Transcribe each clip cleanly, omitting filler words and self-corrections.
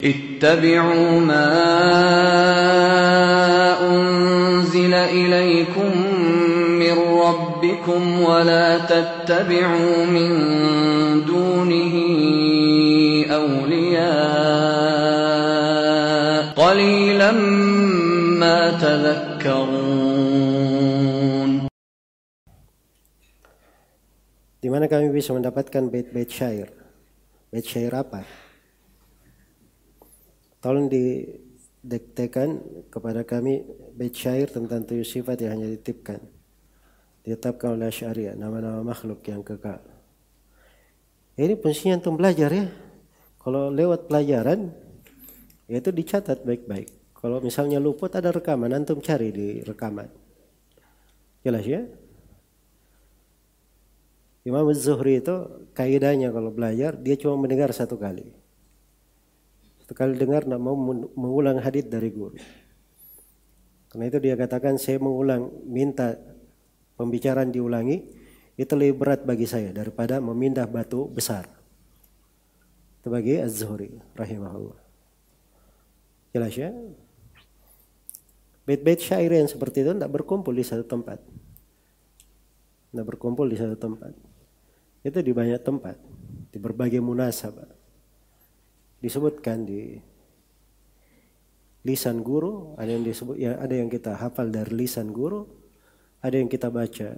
اتبعوا ما أنزل إليكم من ربكم ولا تتبعوا من دونه أولياء قليلا ما تذكرون. Di mana kami bisa mendapatkan bait-bait syair? Bait syair apa? Tolong didektekan kepada kami bait syair tentang 7 sifat yang hanya ditipkan, ditetapkan oleh Asy'ariyah, nama-nama makhluk yang kekal. Ini fungsinya untuk belajar ya. Kalau lewat pelajaran, ya itu dicatat baik-baik. Kalau misalnya luput ada rekaman, antum cari di rekaman. Jelas ya? Imam Az-Zuhri itu kaidahnya kalau belajar dia cuma mendengar satu kali. Satu kali dengar tidak mau mengulang hadits dari guru. Karena itu dia katakan saya mengulang, minta pembicaraan diulangi itu lebih berat bagi saya daripada memindah batu besar. Itu bagi Az-Zuhri rahimahullah. Jelas ya? Bait-bait syair yang seperti itu tidak berkumpul di satu tempat. Tidak berkumpul di satu tempat. Itu di banyak tempat, di berbagai munasabah. Disebutkan di lisan guru, ada yang disebut ya, ada yang kita hafal dari lisan guru, ada yang kita baca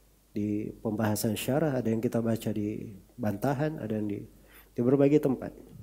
di pembahasan syarah, ada yang kita baca di bantahan, ada yang di berbagai tempat.